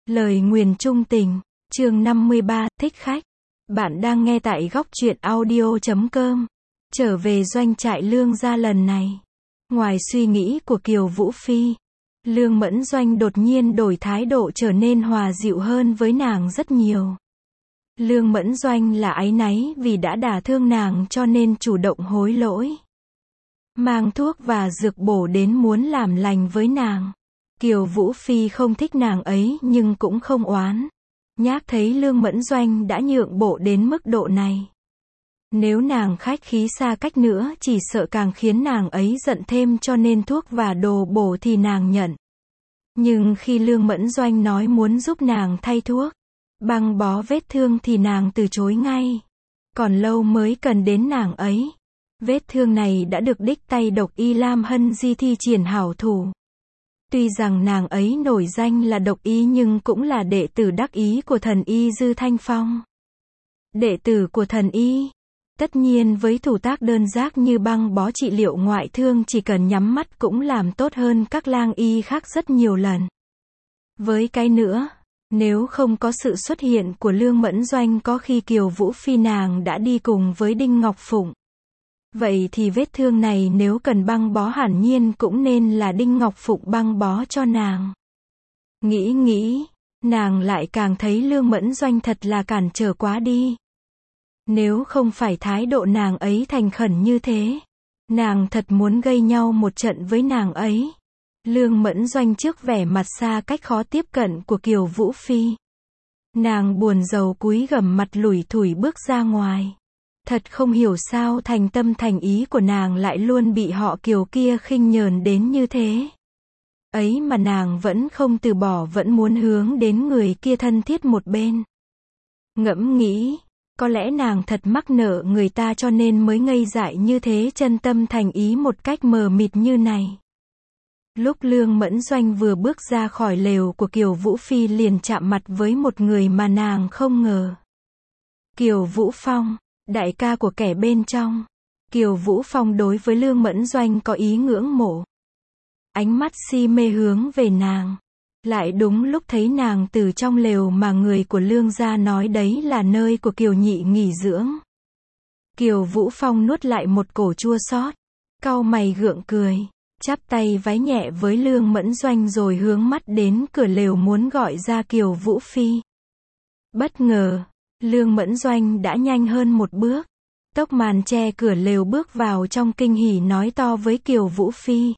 Lời nguyền trung tình, chương 53, thích khách. Bạn đang nghe tại góc truyện audio.com. Trở về doanh trại Lương gia lần này. Ngoài suy nghĩ của Kiều Vũ Phi, Lương Mẫn Doanh đột nhiên đổi thái độ trở nên hòa dịu hơn với nàng rất nhiều. Lương Mẫn Doanh là áy náy vì đã đả thương nàng cho nên chủ động hối lỗi. Mang thuốc và dược bổ đến muốn làm lành với nàng. Kiều Vũ Phi không thích nàng ấy nhưng cũng không oán. Nhác thấy Lương Mẫn Doanh đã nhượng bộ đến mức độ này. Nếu nàng khách khí xa cách nữa chỉ sợ càng khiến nàng ấy giận thêm cho nên thuốc và đồ bổ thì nàng nhận. Nhưng khi Lương Mẫn Doanh nói muốn giúp nàng thay thuốc, băng bó vết thương thì nàng từ chối ngay. Còn lâu mới cần đến nàng ấy. Vết thương này đã được đích tay độc y Lam Hân Di thi triển hảo thủ. Tuy rằng nàng ấy nổi danh là độc y nhưng cũng là đệ tử đắc ý của thần y Dư Thanh Phong. Đệ tử của thần y, tất nhiên với thủ tác đơn giản như băng bó trị liệu ngoại thương chỉ cần nhắm mắt cũng làm tốt hơn các lang y khác rất nhiều lần. Với cái nữa, nếu không có sự xuất hiện của Lương Mẫn Doanh có khi Kiều Vũ Phi nàng đã đi cùng với Đinh Ngọc Phụng. Vậy thì vết thương này nếu cần băng bó hẳn nhiên cũng nên là Đinh Ngọc Phụng băng bó cho nàng. Nghĩ, nàng lại càng thấy Lương Mẫn Doanh thật là cản trở quá đi. Nếu không phải thái độ nàng ấy thành khẩn như thế, nàng thật muốn gây nhau một trận với nàng ấy. Lương Mẫn Doanh trước vẻ mặt xa cách khó tiếp cận của Kiều Vũ Phi. Nàng buồn rầu cúi gằm mặt lủi thủi bước ra ngoài. Thật không hiểu sao thành tâm thành ý của nàng lại luôn bị họ Kiều kia khinh nhờn đến như thế. Ấy mà nàng vẫn không từ bỏ, vẫn muốn hướng đến người kia thân thiết một bên. Ngẫm nghĩ, có lẽ nàng thật mắc nợ người ta cho nên mới ngây dại như thế, chân tâm thành ý một cách mờ mịt như này. Lúc Lương Mẫn Doanh vừa bước ra khỏi lều của Kiều Vũ Phi liền chạm mặt với một người mà nàng không ngờ. Kiều Vũ Phong, đại ca của kẻ bên trong. Kiều Vũ Phong đối với Lương Mẫn Doanh có ý ngưỡng mộ. Ánh mắt si mê hướng về nàng. Lại đúng lúc thấy nàng từ trong lều mà người của Lương gia nói đấy là nơi của Kiều Nhị nghỉ dưỡng. Kiều Vũ Phong nuốt lại một cổ chua xót, cau mày gượng cười, chắp tay vái nhẹ với Lương Mẫn Doanh rồi hướng mắt đến cửa lều muốn gọi ra Kiều Vũ Phi. Bất ngờ, Lương Mẫn Doanh đã nhanh hơn một bước, tốc màn che cửa lều bước vào trong kinh hỉ nói to với Kiều Vũ Phi.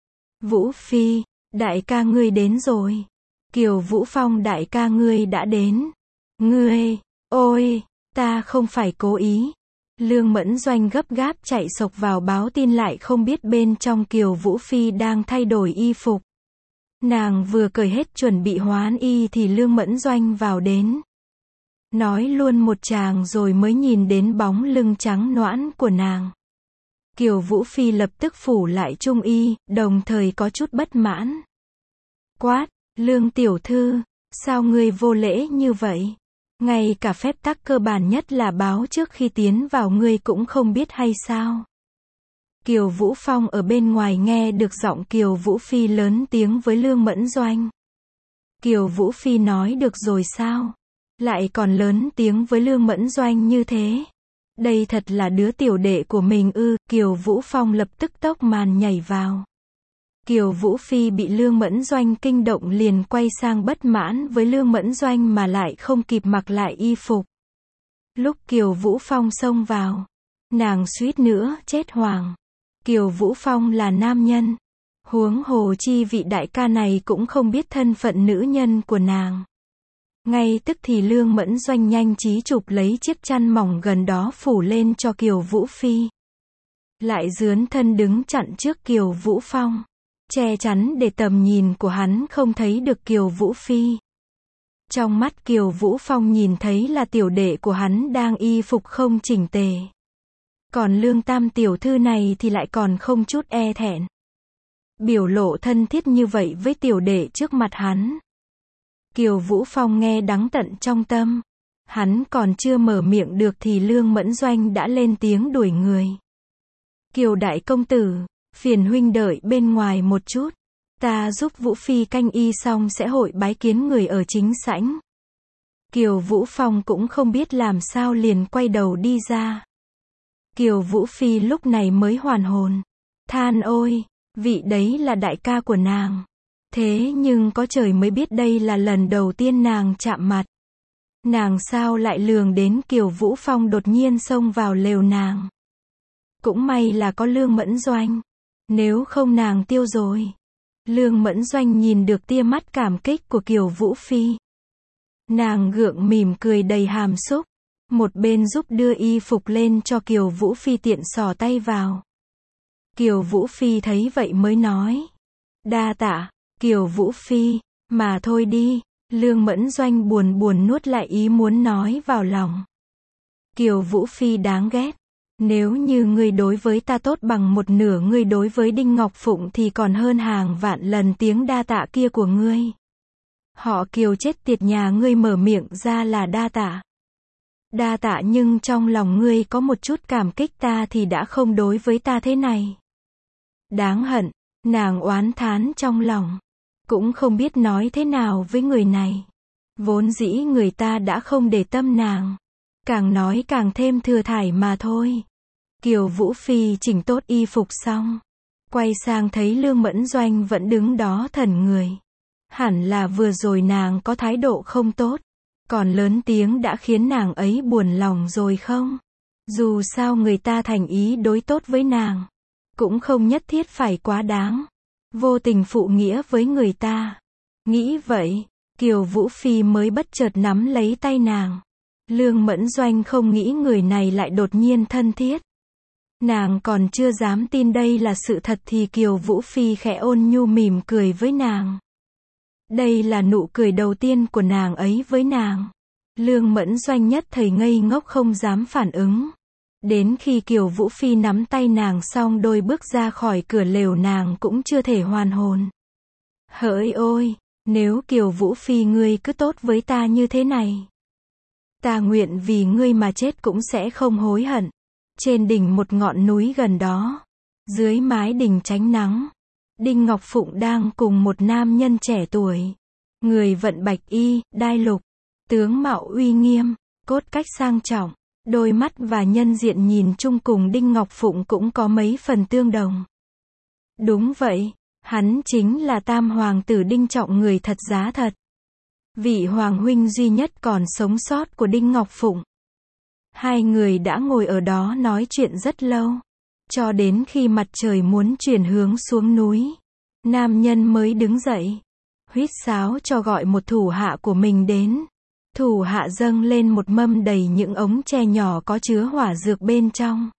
Vũ Phi, đại ca ngươi đến rồi. Kiều Vũ Phong, đại ca ngươi đã đến. Ngươi, ôi, ta không phải cố ý. Lương Mẫn Doanh gấp gáp chạy xộc vào báo tin lại không biết bên trong Kiều Vũ Phi đang thay đổi y phục. Nàng vừa cởi hết chuẩn bị hoán y thì Lương Mẫn Doanh vào đến. Nói luôn một tràng rồi mới nhìn đến bóng lưng trắng nõn của nàng. Kiều Vũ Phi lập tức phủ lại trung y, đồng thời có chút bất mãn. Quát, Lương tiểu thư, sao ngươi vô lễ như vậy? Ngay cả phép tắc cơ bản nhất là báo trước khi tiến vào ngươi cũng không biết hay sao? Kiều Vũ Phong ở bên ngoài nghe được giọng Kiều Vũ Phi lớn tiếng với Lương Mẫn Doanh. Kiều Vũ Phi nói được rồi sao? Lại còn lớn tiếng với Lương Mẫn Doanh như thế. Đây thật là đứa tiểu đệ của mình ư? Kiều Vũ Phong lập tức tốc màn nhảy vào. Kiều Vũ Phi bị Lương Mẫn Doanh kinh động liền quay sang bất mãn với Lương Mẫn Doanh mà lại không kịp mặc lại y phục. Lúc Kiều Vũ Phong xông vào, nàng suýt nữa chết hoảng. Kiều Vũ Phong là nam nhân. Huống hồ chi vị đại ca này cũng không biết thân phận nữ nhân của nàng. Ngay tức thì Lương Mẫn Doanh nhanh trí chụp lấy chiếc chăn mỏng gần đó phủ lên cho Kiều Vũ Phi. Lại dướn thân đứng chặn trước Kiều Vũ Phong, che chắn để tầm nhìn của hắn không thấy được Kiều Vũ Phi. Trong mắt Kiều Vũ Phong nhìn thấy là tiểu đệ của hắn đang y phục không chỉnh tề. Còn Lương tam tiểu thư này thì lại còn không chút e thẹn. Biểu lộ thân thiết như vậy với tiểu đệ trước mặt hắn. Kiều Vũ Phong nghe đắng tận trong tâm. Hắn còn chưa mở miệng được thì Lương Mẫn Doanh đã lên tiếng đuổi người. Kiều đại công tử, phiền huynh đợi bên ngoài một chút. Ta giúp Vũ Phi canh y xong sẽ hội bái kiến người ở chính sảnh. Kiều Vũ Phong cũng không biết làm sao liền quay đầu đi ra. Kiều Vũ Phi lúc này mới hoàn hồn. Than ôi, vị đấy là đại ca của nàng. Thế nhưng có trời mới biết đây là lần đầu tiên nàng chạm mặt. Nàng sao lại lường đến Kiều Vũ Phong đột nhiên xông vào lều nàng. Cũng may là có Lương Mẫn Doanh. Nếu không nàng tiêu rồi. Lương Mẫn Doanh nhìn được tia mắt cảm kích của Kiều Vũ Phi. Nàng gượng mỉm cười đầy hàm xúc. Một bên giúp đưa y phục lên cho Kiều Vũ Phi tiện xỏ tay vào. Kiều Vũ Phi thấy vậy mới nói. Đa tạ, Kiều Vũ Phi, mà thôi đi. Lương Mẫn Doanh buồn buồn nuốt lại ý muốn nói vào lòng. Kiều Vũ Phi đáng ghét. Nếu như ngươi đối với ta tốt bằng một nửa ngươi đối với Đinh Ngọc Phụng thì còn hơn hàng vạn lần tiếng đa tạ kia của ngươi. Họ Kiều chết tiệt nhà ngươi mở miệng ra là đa tạ. Đa tạ nhưng trong lòng ngươi có một chút cảm kích ta thì đã không đối với ta thế này. Đáng hận, nàng oán thán trong lòng. Cũng không biết nói thế nào với người này. Vốn dĩ người ta đã không để tâm nàng. Càng nói càng thêm thừa thải mà thôi. Kiều Vũ Phi chỉnh tốt y phục xong. Quay sang thấy Lương Mẫn Doanh vẫn đứng đó thẫn người. Hẳn là vừa rồi nàng có thái độ không tốt. Còn lớn tiếng đã khiến nàng ấy buồn lòng rồi không? Dù sao người ta thành ý đối tốt với nàng. Cũng không nhất thiết phải quá đáng. Vô tình phụ nghĩa với người ta. Nghĩ vậy, Kiều Vũ Phi mới bất chợt nắm lấy tay nàng. Lương Mẫn Doanh không nghĩ người này lại đột nhiên thân thiết. Nàng còn chưa dám tin đây là sự thật thì Kiều Vũ Phi khẽ ôn nhu mỉm cười với nàng. Đây là nụ cười đầu tiên của nàng ấy với nàng. Lương Mẫn Doanh nhất thời ngây ngốc không dám phản ứng. Đến khi Kiều Vũ Phi nắm tay nàng xong đôi bước ra khỏi cửa lều nàng cũng chưa thể hoàn hồn. Hỡi ôi, nếu Kiều Vũ Phi ngươi cứ tốt với ta như thế này. Ta nguyện vì ngươi mà chết cũng sẽ không hối hận. Trên đỉnh một ngọn núi gần đó, dưới mái đình tránh nắng, Đinh Ngọc Phụng đang cùng một nam nhân trẻ tuổi. Người vận bạch y, đai lục, tướng mạo uy nghiêm, cốt cách sang trọng, đôi mắt và nhân diện nhìn chung cùng Đinh Ngọc Phụng cũng có mấy phần tương đồng. Đúng vậy, hắn chính là tam hoàng tử Đinh Trọng người thật giá thật. Vị hoàng huynh duy nhất còn sống sót của Đinh Ngọc Phụng. Hai người đã ngồi ở đó nói chuyện rất lâu. Cho đến khi mặt trời muốn chuyển hướng xuống núi. Nam nhân mới đứng dậy. Huýt sáo cho gọi một thủ hạ của mình đến. Thủ hạ dâng lên một mâm đầy những ống tre nhỏ có chứa hỏa dược bên trong.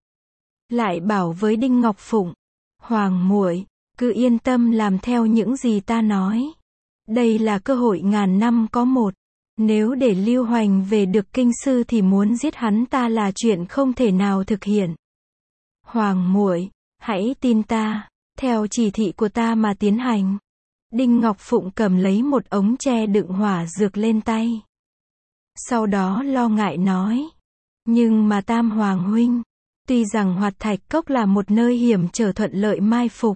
Lại bảo với Đinh Ngọc Phụng. Hoàng muội, cứ yên tâm làm theo những gì ta nói. Đây là cơ hội ngàn năm có một. Nếu để Lưu Hoành về được kinh sư thì muốn giết hắn ta là chuyện không thể nào thực hiện. Hoàng muội, hãy tin ta, theo chỉ thị của ta mà tiến hành. Đinh Ngọc Phụng cầm lấy một ống tre đựng hỏa dược lên tay. Sau đó lo ngại nói. Nhưng mà tam hoàng huynh, tuy rằng Hoạt Thạch Cốc là một nơi hiểm trở thuận lợi mai phục.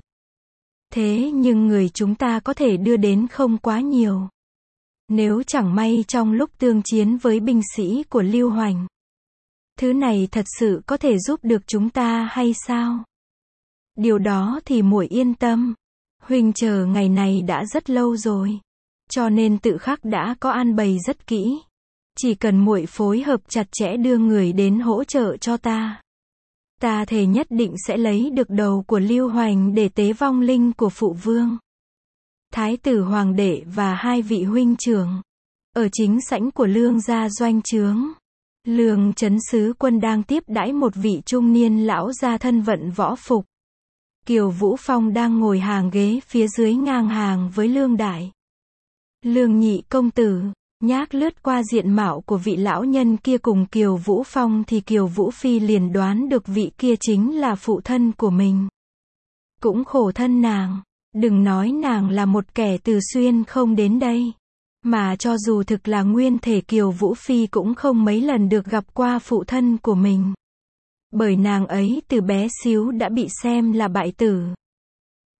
Thế nhưng người chúng ta có thể đưa đến không quá nhiều. Nếu chẳng may trong lúc tương chiến với binh sĩ của Lưu Hoành, thứ này thật sự có thể giúp được chúng ta hay sao? Điều đó thì muội yên tâm. Huynh chờ ngày này đã rất lâu rồi. Cho nên tự khắc đã có an bày rất kỹ. Chỉ cần muội phối hợp chặt chẽ đưa người đến hỗ trợ cho ta. Ta thề nhất định sẽ lấy được đầu của Lưu Hoành để tế vong linh của phụ vương. Thái tử hoàng đệ và hai vị huynh trưởng. Ở chính sảnh của Lương gia doanh trướng. Lương Chấn Sứ Quân đang tiếp đãi một vị trung niên lão gia thân vận võ phục. Kiều Vũ Phong đang ngồi hàng ghế phía dưới ngang hàng với Lương Đại. Lương nhị công tử, nhác lướt qua diện mạo của vị lão nhân kia cùng Kiều Vũ Phong thì Kiều Vũ Phi liền đoán được vị kia chính là phụ thân của mình. Cũng khổ thân nàng, đừng nói nàng là một kẻ từ xuyên không đến đây. Mà cho dù thực là nguyên thể Kiều Vũ Phi cũng không mấy lần được gặp qua phụ thân của mình. Bởi nàng ấy từ bé xíu đã bị xem là bại tử.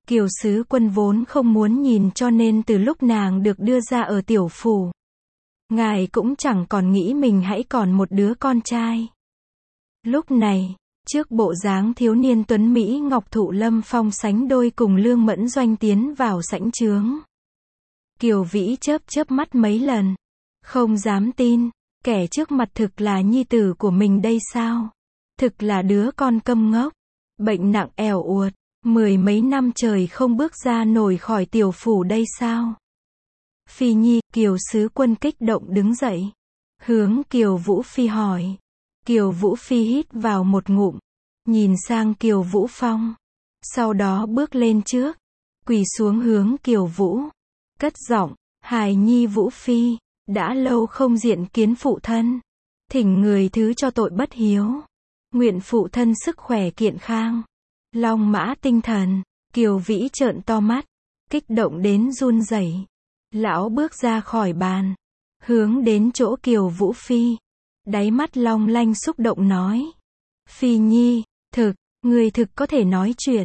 Kiều Sứ Quân vốn không muốn nhìn cho nên từ lúc nàng được đưa ra ở tiểu phủ, ngài cũng chẳng còn nghĩ mình hãy còn một đứa con trai. Lúc này, trước bộ dáng thiếu niên tuấn Mỹ Ngọc Thụ Lâm Phong sánh đôi cùng Lương Mẫn Doanh tiến vào sảnh chướng. Kiều Vĩ chớp chớp mắt mấy lần. Không dám tin, kẻ trước mặt thực là nhi tử của mình đây sao? Thực là đứa con câm ngốc, bệnh nặng ẻo uột, 10 mấy năm trời không bước ra nổi khỏi tiểu phủ đây sao? Phi Nhi, Kiều Sứ Quân kích động đứng dậy, hướng Kiều Vũ Phi hỏi. Kiều Vũ Phi hít vào một ngụm, nhìn sang Kiều Vũ Phong, sau đó bước lên trước, quỳ xuống hướng Kiều Vũ, cất giọng, hài nhi Vũ Phi, đã lâu không diện kiến phụ thân, thỉnh người thứ cho tội bất hiếu, nguyện phụ thân sức khỏe kiện khang, long mã tinh thần. Kiều Vĩ trợn to mắt, kích động đến run rẩy. Lão bước ra khỏi bàn, hướng đến chỗ Kiều Vũ Phi, đáy mắt long lanh xúc động nói. Phi Nhi, ngươi thực có thể nói chuyện.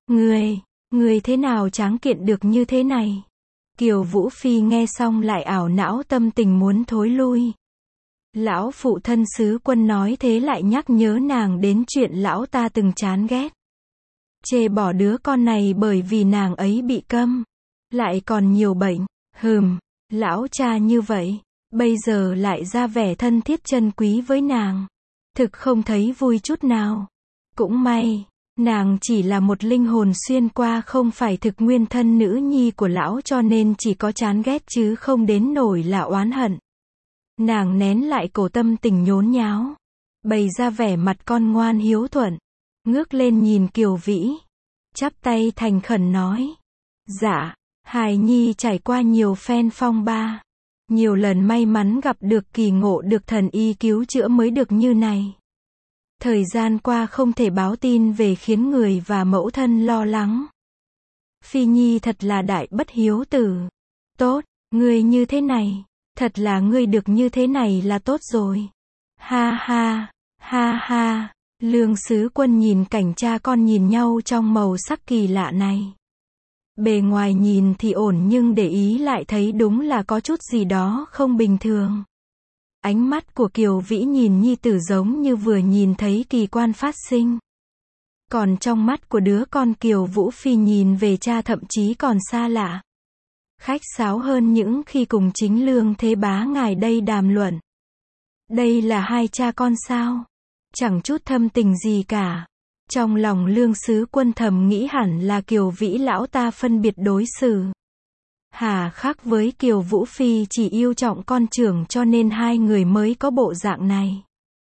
Ngươi thế nào tráng kiện được như thế này? Kiều Vũ Phi nghe xong lại ảo não tâm tình muốn thối lui. Lão phụ thân Sứ Quân nói thế lại nhắc nhớ nàng đến chuyện lão ta từng chán ghét. Chê bỏ đứa con này bởi vì nàng ấy bị câm, lại còn nhiều bệnh. Lão cha như vậy, bây giờ lại ra vẻ thân thiết chân quý với nàng. Thực không thấy vui chút nào. Cũng may, nàng chỉ là một linh hồn xuyên qua không phải thực nguyên thân nữ nhi của lão cho nên chỉ có chán ghét chứ không đến nổi là oán hận. Nàng nén lại cổ tâm tình nhốn nháo, bày ra vẻ mặt con ngoan hiếu thuận, ngước lên nhìn Kiều Vĩ, chắp tay thành khẩn nói. Dạ, hài nhi trải qua nhiều phen phong ba, nhiều lần may mắn gặp được kỳ ngộ được thần y cứu chữa mới được như này. Thời gian qua không thể báo tin về khiến người và mẫu thân lo lắng. Phi Nhi thật là đại bất hiếu tử. Tốt, ngươi như thế này, thật là ngươi được như thế này là tốt rồi. Ha ha, ha ha. Lương Sứ Quân nhìn cảnh cha con nhìn nhau trong màu sắc kỳ lạ này. Bề ngoài nhìn thì ổn nhưng để ý lại thấy đúng là có chút gì đó không bình thường. Ánh mắt của Kiều Vĩ nhìn nhi tử giống như vừa nhìn thấy kỳ quan phát sinh. Còn trong mắt của đứa con Kiều Vũ Phi nhìn về cha thậm chí còn xa lạ. Khách sáo hơn những khi cùng chính Lương Thế Bá ngài đây đàm luận. Đây là hai cha con sao? Chẳng chút thâm tình gì cả. Trong lòng Lương Sứ Quân thầm nghĩ hẳn là Kiều Vĩ lão ta phân biệt đối xử hà khắc với Kiều Vũ Phi chỉ yêu trọng con trưởng cho nên hai người mới có bộ dạng này.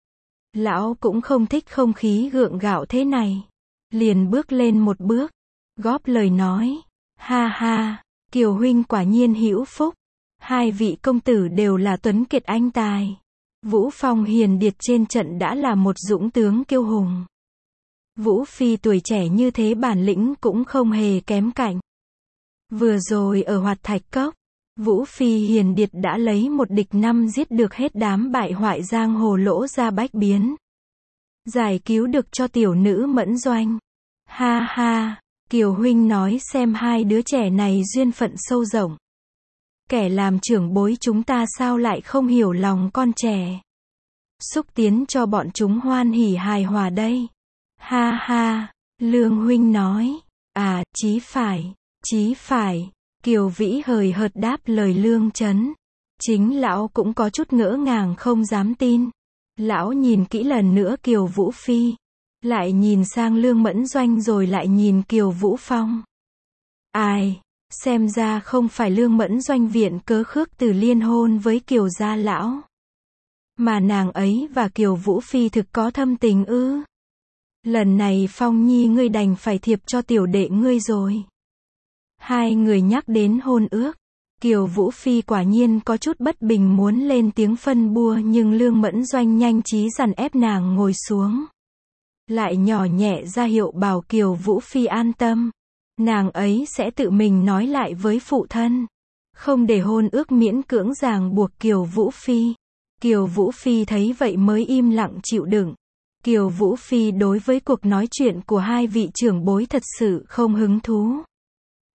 Lão cũng không thích không khí gượng gạo thế này. Liền bước lên một bước, góp lời nói. Ha ha, Kiều huynh quả nhiên hữu phúc. Hai vị công tử đều là tuấn kiệt anh tài. Vũ Phong hiền điệt trên trận đã là một dũng tướng kiêu hùng. Vũ Phi tuổi trẻ như thế bản lĩnh cũng không hề kém cạnh. Vừa rồi ở Hoạt Thạch Cốc, Vũ Phi hiền điệt đã lấy một địch năm giết được hết đám bại hoại giang hồ Lỗ Gia Bách Biến. Giải cứu được cho tiểu nữ Mẫn Doanh. Ha ha, Kiều huynh nói xem hai đứa trẻ này duyên phận sâu rộng. Kẻ làm trưởng bối chúng ta sao lại không hiểu lòng con trẻ. Xúc tiến cho bọn chúng hoan hỉ hài hòa đây. Ha ha, Lương huynh nói. À, chí phải. Kiều Vĩ hời hợt đáp lời Lương Chấn. Chính lão cũng có chút ngỡ ngàng không dám tin. Lão nhìn kỹ lần nữa Kiều Vũ Phi, lại nhìn sang Lương Mẫn Doanh rồi lại nhìn Kiều Vũ Phong. Ai, xem ra không phải Lương Mẫn Doanh viện cớ khước từ liên hôn với Kiều gia lão, mà nàng ấy và Kiều Vũ Phi thực có thâm tình ư? Lần này Phong Nhi ngươi đành phải thiệp cho tiểu đệ ngươi rồi. Hai người nhắc đến hôn ước, Kiều Vũ Phi quả nhiên có chút bất bình muốn lên tiếng phân bua nhưng Lương Mẫn Doanh nhanh trí dằn ép nàng ngồi xuống. Lại nhỏ nhẹ ra hiệu bảo Kiều Vũ Phi an tâm. Nàng ấy sẽ tự mình nói lại với phụ thân. Không để hôn ước miễn cưỡng ràng buộc Kiều Vũ Phi. Kiều Vũ Phi thấy vậy mới im lặng chịu đựng. Kiều Vũ Phi đối với cuộc nói chuyện của hai vị trưởng bối thật sự không hứng thú.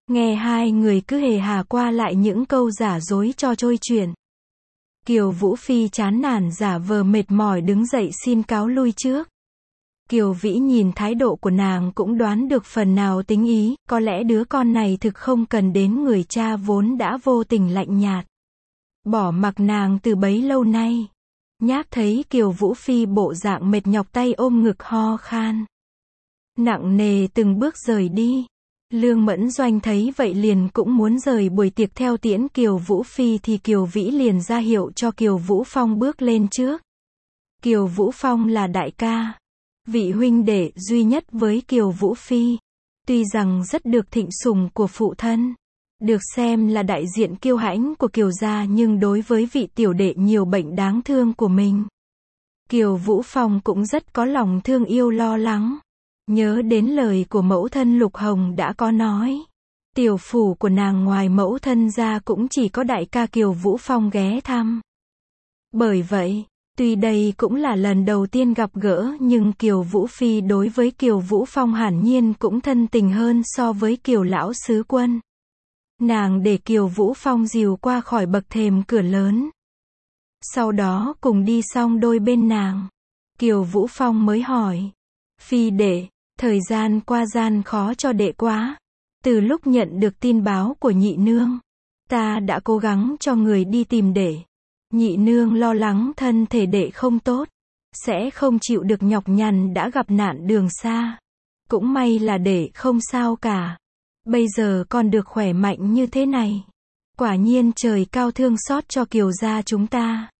Nghe hai người cứ hề hà qua lại những câu giả dối cho trôi chuyện. Kiều Vũ Phi chán nản giả vờ mệt mỏi đứng dậy xin cáo lui trước. Kiều Vĩ nhìn thái độ của nàng cũng đoán được phần nào tính ý, có lẽ đứa con này thực không cần đến người cha vốn đã vô tình lạnh nhạt. Bỏ mặc nàng từ bấy lâu nay. Nhác thấy Kiều Vũ Phi bộ dạng mệt nhọc tay ôm ngực ho khan. Nặng nề từng bước rời đi. Lương Mẫn Doanh thấy vậy liền cũng muốn rời buổi tiệc theo tiễn Kiều Vũ Phi thì Kiều Vĩ liền ra hiệu cho Kiều Vũ Phong bước lên trước. Kiều Vũ Phong là đại ca, vị huynh đệ duy nhất với Kiều Vũ Phi. Tuy rằng rất được thịnh sủng của phụ thân, được xem là đại diện kiêu hãnh của Kiều gia nhưng đối với vị tiểu đệ nhiều bệnh đáng thương của mình, Kiều Vũ Phong cũng rất có lòng thương yêu lo lắng. Nhớ đến lời của mẫu thân Lục Hồng đã có nói. Tiểu phủ của nàng ngoài mẫu thân ra cũng chỉ có đại ca Kiều Vũ Phong ghé thăm. Bởi vậy, tuy đây cũng là lần đầu tiên gặp gỡ nhưng Kiều Vũ Phi đối với Kiều Vũ Phong hẳn nhiên cũng thân tình hơn so với Kiều lão sứ quân. Nàng để Kiều Vũ Phong dìu qua khỏi bậc thềm cửa lớn. Sau đó cùng đi xong đôi bên nàng. Kiều Vũ Phong mới hỏi. Phi đệ, thời gian qua gian khó cho đệ quá. Từ lúc nhận được tin báo của nhị nương, ta đã cố gắng cho người đi tìm đệ. Nhị nương lo lắng thân thể đệ không tốt, sẽ không chịu được nhọc nhằn đã gặp nạn đường xa. Cũng may là đệ không sao cả. Bây giờ con được khỏe mạnh như thế này. Quả nhiên trời cao thương xót cho Kiều gia chúng ta.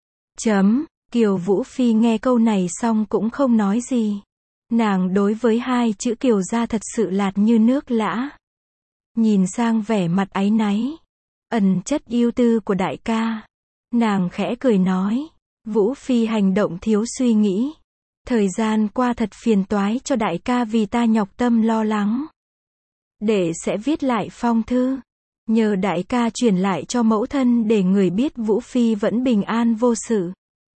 Kiều Vũ Phi nghe câu này xong cũng không nói gì. Nàng đối với hai chữ Kiều gia thật sự lạt như nước lã. Nhìn sang vẻ mặt áy náy, ẩn chất yêu tư của đại ca. Nàng khẽ cười nói, Vũ Phi hành động thiếu suy nghĩ. Thời gian qua thật phiền toái cho đại ca vì ta nhọc tâm lo lắng. Đệ sẽ viết lại phong thư. Nhờ đại ca chuyển lại cho mẫu thân để người biết Vũ Phi vẫn bình an vô sự.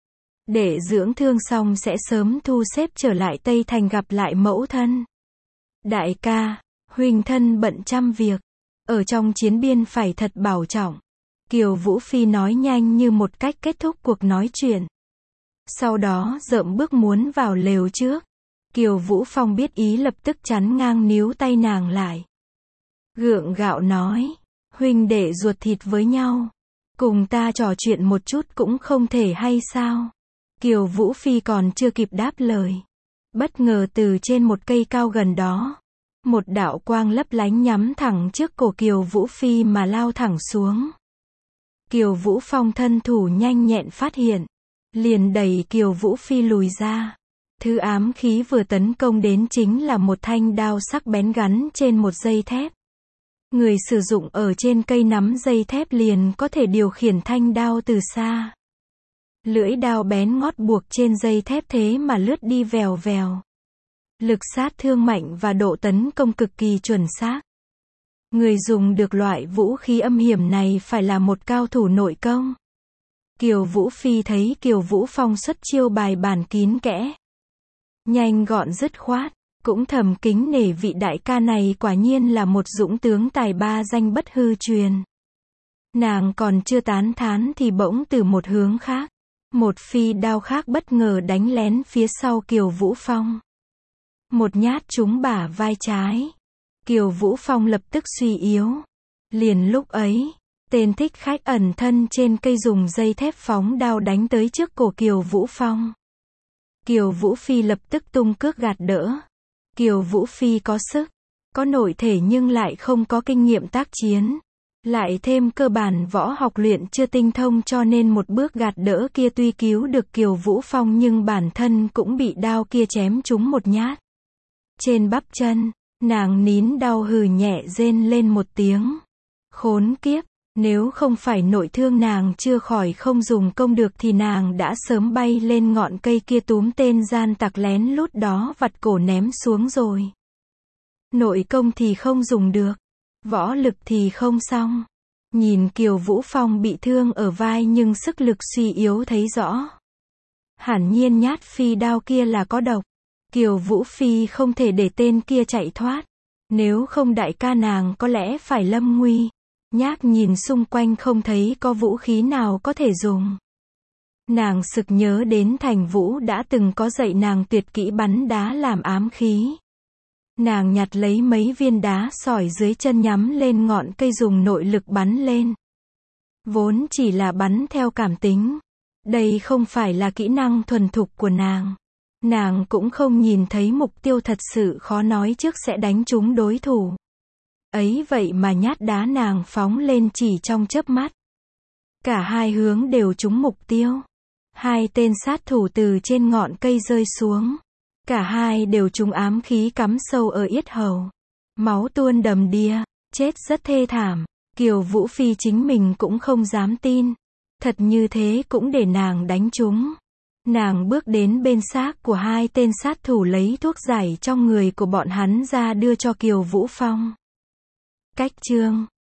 Để dưỡng thương xong sẽ sớm thu xếp trở lại Tây Thành gặp lại mẫu thân. Đại ca, huynh thân bận trăm việc. Ở trong chiến biên phải thật bảo trọng. Kiều Vũ Phi nói nhanh như một cách kết thúc cuộc nói chuyện. Sau đó dậm bước muốn vào lều trước. Kiều Vũ Phong biết ý lập tức chắn ngang níu tay nàng lại. Gượng gạo nói, huynh đệ ruột thịt với nhau. Cùng ta trò chuyện một chút cũng không thể hay sao? Kiều Vũ Phi còn chưa kịp đáp lời. Bất ngờ từ trên một cây cao gần đó, một đạo quang lấp lánh nhắm thẳng trước cổ Kiều Vũ Phi mà lao thẳng xuống. Kiều Vũ Phong thân thủ nhanh nhẹn phát hiện, liền đẩy Kiều Vũ Phi lùi ra. Thứ ám khí vừa tấn công đến chính là một thanh đao sắc bén gắn trên một dây thép. Người sử dụng ở trên cây nắm dây thép liền có thể điều khiển thanh đao từ xa. Lưỡi đao bén ngót buộc trên dây thép thế mà lướt đi vèo vèo. Lực sát thương mạnh và độ tấn công cực kỳ chuẩn xác. Người dùng được loại vũ khí âm hiểm này phải là một cao thủ nội công. Kiều Vũ Phi thấy Kiều Vũ Phong xuất chiêu bài bản kín kẽ, nhanh gọn dứt khoát, cũng thầm kính nể vị đại ca này quả nhiên là một dũng tướng tài ba danh bất hư truyền. Nàng còn chưa tán thán thì bỗng từ một hướng khác, một phi đao khác bất ngờ đánh lén phía sau Kiều Vũ Phong. Một nhát trúng bả vai trái. Kiều Vũ Phong lập tức suy yếu. Liền lúc ấy, tên thích khách ẩn thân trên cây dùng dây thép phóng đao đánh tới trước cổ Kiều Vũ Phong. Kiều Vũ Phi lập tức tung cước gạt đỡ. Kiều Vũ Phi có sức, có nội thể nhưng lại không có kinh nghiệm tác chiến. Lại thêm cơ bản võ học luyện chưa tinh thông cho nên một bước gạt đỡ kia tuy cứu được Kiều Vũ Phong nhưng bản thân cũng bị đao kia chém trúng một nhát. Trên bắp chân, nàng nín đau hừ nhẹ rên lên một tiếng. Khốn kiếp, nếu không phải nội thương nàng chưa khỏi không dùng công được thì nàng đã sớm bay lên ngọn cây kia túm tên gian tặc lén lút đó vặt cổ ném xuống rồi. Nội công thì không dùng được, võ lực thì không xong. Nhìn Kiều Vũ Phong bị thương ở vai nhưng sức lực suy yếu thấy rõ. Hẳn nhiên nhát phi đao kia là có độc. Kiều Vũ Phi không thể để tên kia chạy thoát. Nếu không đại ca nàng có lẽ phải lâm nguy. Nhác nhìn xung quanh không thấy có vũ khí nào có thể dùng. Nàng sực nhớ đến Thành Vũ đã từng có dạy nàng tuyệt kỹ bắn đá làm ám khí. Nàng nhặt lấy mấy viên đá sỏi dưới chân nhắm lên ngọn cây dùng nội lực bắn lên. Vốn chỉ là bắn theo cảm tính. Đây không phải là kỹ năng thuần thục của nàng. Nàng cũng không nhìn thấy mục tiêu thật sự khó nói trước sẽ đánh trúng đối thủ. Ấy vậy mà nhát đá nàng phóng lên chỉ trong chớp mắt. Cả hai hướng đều trúng mục tiêu. Hai tên sát thủ từ trên ngọn cây rơi xuống. Cả hai đều trúng ám khí cắm sâu ở yết hầu. Máu tuôn đầm đìa, chết rất thê thảm. Kiều Vũ Phi chính mình cũng không dám tin. Thật như thế cũng để nàng đánh trúng. Nàng bước đến bên xác của hai tên sát thủ lấy thuốc giải trong người của bọn hắn ra đưa cho Kiều Vũ Phong. Cách chương